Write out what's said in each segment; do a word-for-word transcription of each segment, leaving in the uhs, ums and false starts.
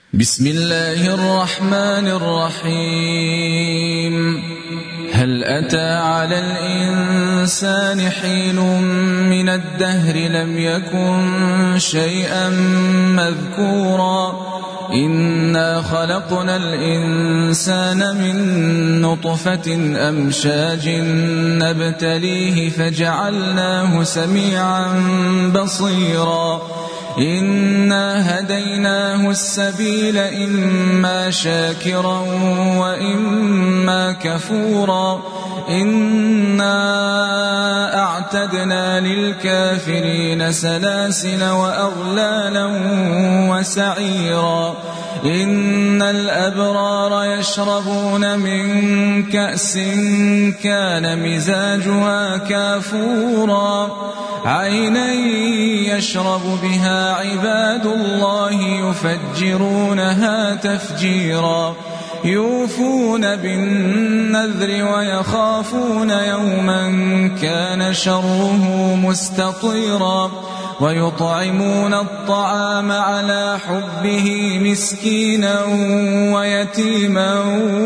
بسم الله الرحمن الرحيم. هل أتى على الإنسان حين من الدهر لم يكن شيئا مذكورا إنا خلقنا الإنسان من نطفة أمشاج نبتليه فجعلناه سميعا بصيرا إنا هديناه السبيل إما شاكرا وإما كفورا إنا أعتدنا للكافرين سلاسل وأغلالا وسعيرا إن الأبرار يشربون من كأس كان مزاجها كافورا عينا يشرب بها عباد الله يفجرونها تفجيرا يوفون بالنذر ويخافون يوما كان شره مستطيرا ويطعمون الطعام على حبه مسكينا ويتيما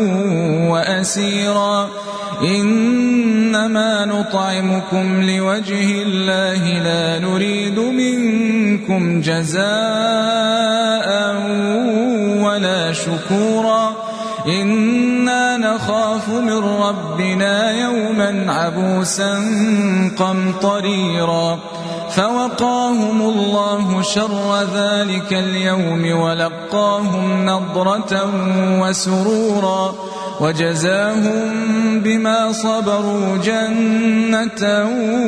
وأسيرا إنما نطعمكم لوجه الله لا نريد منكم جزاء ولا شكورا إنا نخاف من ربنا يوما عبوسا قمطريرا فوقاهم الله شر ذلك اليوم ولقاهم نضرة وسرورا وجزاهم بما صبروا جنة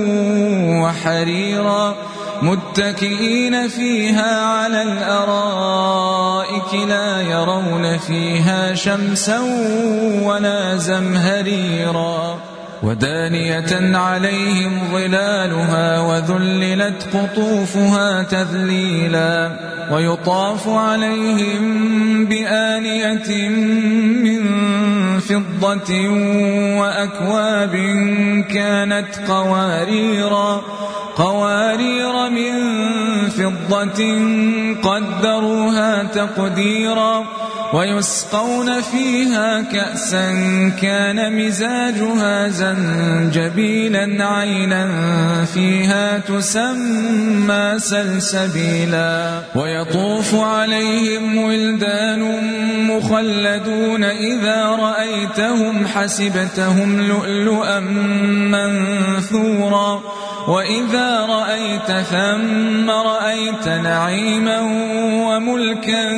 وحريرا متكئين فيها على الأرائك لا يرون فيها شمسا ولا زمهريرا ودانية عليهم ظلالها وذللت قطوفها تذليلا ويطاف عليهم بآنية من فضة وأكواب كانت قواريرا قوارير من فضة قدروها تقديرا ويسقون فيها كأسا كان مزاجها زنجبيلا عينا فيها تسمى سلسبيلا ويطوف عليهم ولدان مخلدون إذا رأيتهم حسبتهم لؤلؤا منثورا وإذا رأيت ثم رأيت نعيما وملكا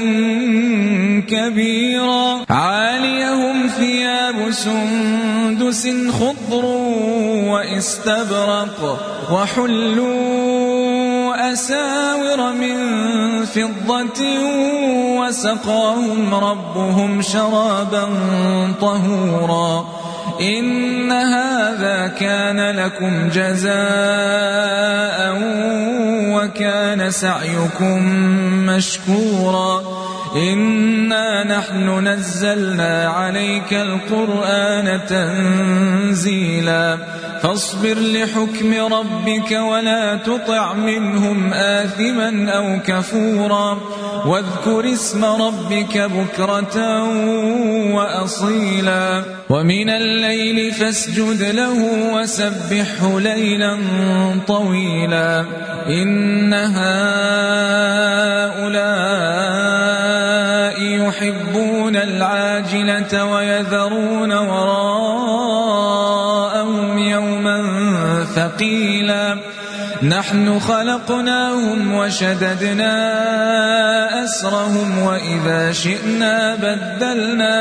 كبيرا عاليهم ثياب سندس خضر واستبرق وحلوا أساور من فضة وسقاهم ربهم شرابا طهورا إن هذا كان لكم جزاء وكان سعيكم مشكورا إنا نحن نزلنا عليك القرآن تنزيلا فاصبر لحكم ربك ولا تطع منهم آثما أو كفورا واذكر اسم ربك بكرة وأصيلا ومن الليل فاسجد له وسبحه ليلا طويلا إن هؤلاء يحبون العاجلة ويذرون وراءهم يوما ثقيلا نحن خلقناهم وشددنا أسرهم وإذا شئنا بدلنا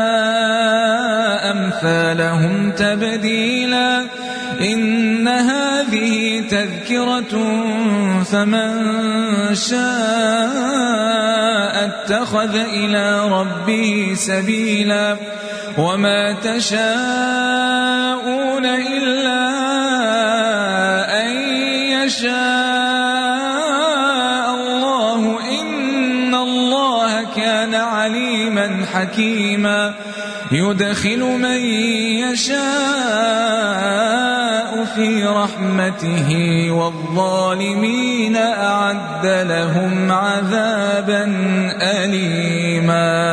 أمثالهم تبديلا إن هذه تذكرة فمن شاء اتخذ إلى ربه سبيلا وما تشاءون إلا أن يشاء الله إن الله كان عليما حكيما يدخل من يشاء في رحمته والظالمين أعد لهم عذابا أليما. بينهما